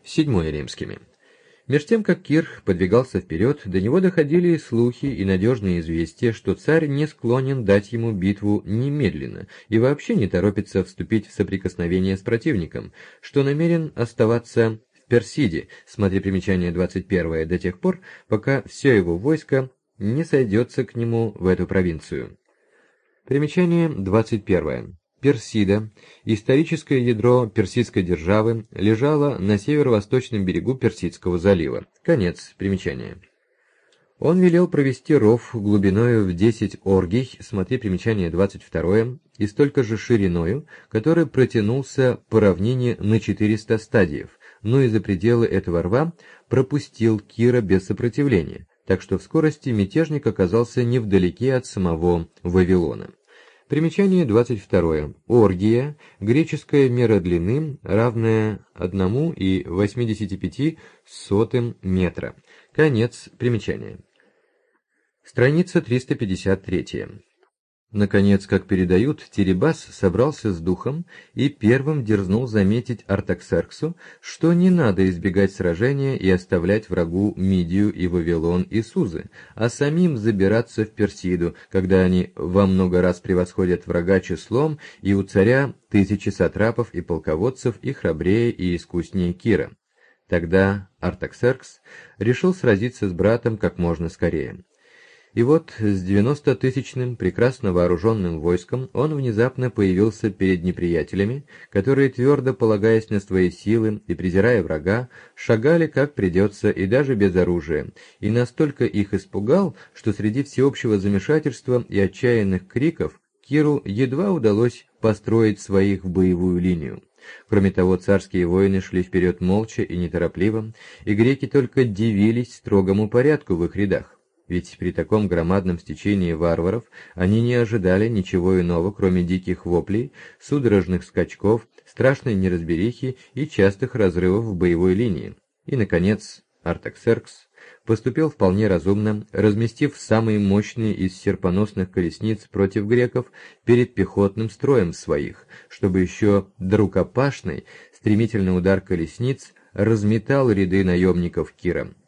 VII римскими. Меж тем, как Кир подвигался вперед, до него доходили слухи и надежные известия, что царь не склонен дать ему битву немедленно и вообще не торопится вступить в соприкосновение с противником, что намерен оставаться в Персиде, смотри примечание 21, до тех пор, пока все его войско не сойдется к нему в эту провинцию. Примечание 21. Персида, историческое ядро персидской державы, лежало на северо-восточном берегу Персидского залива. Конец примечания. Он велел провести ров глубиною в 10 оргий, смотри примечание 22, и столько же шириною, который протянулся по равнине на 400 стадиев, но из-за пределы этого рва пропустил Кира без сопротивления, так что в скорости мятежник оказался невдалеке от самого Вавилона. Примечание 22. Оргия, греческая мера длины, равная 1,85 метра. Конец примечания. Страница 353. Наконец, как передают, Теребас собрался с духом и первым дерзнул заметить Артаксерксу, что не надо избегать сражения и оставлять врагу Мидию и Вавилон и Сузы, а самим забираться в Персиду, когда они во много раз превосходят врага числом, и у царя тысячи сатрапов и полководцев и храбрее и искуснее Кира. Тогда Артаксеркс решил сразиться с братом как можно скорее. И вот с 90-тысячным прекрасно вооруженным войском он внезапно появился перед неприятелями, которые, твердо полагаясь на свои силы и презирая врага, шагали как придется и даже без оружия, и настолько их испугал, что среди всеобщего замешательства и отчаянных криков Киру едва удалось построить своих в боевую линию. Кроме того, царские воины шли вперед молча и неторопливо, и греки только дивились строгому порядку в их рядах. Ведь при таком громадном стечении варваров они не ожидали ничего иного, кроме диких воплей, судорожных скачков, страшной неразберихи и частых разрывов в боевой линии. И, наконец, Артаксеркс поступил вполне разумно, разместив самые мощные из серпоносных колесниц против греков перед пехотным строем своих, чтобы еще до рукопашной стремительный удар колесниц разметал ряды наемников Кира.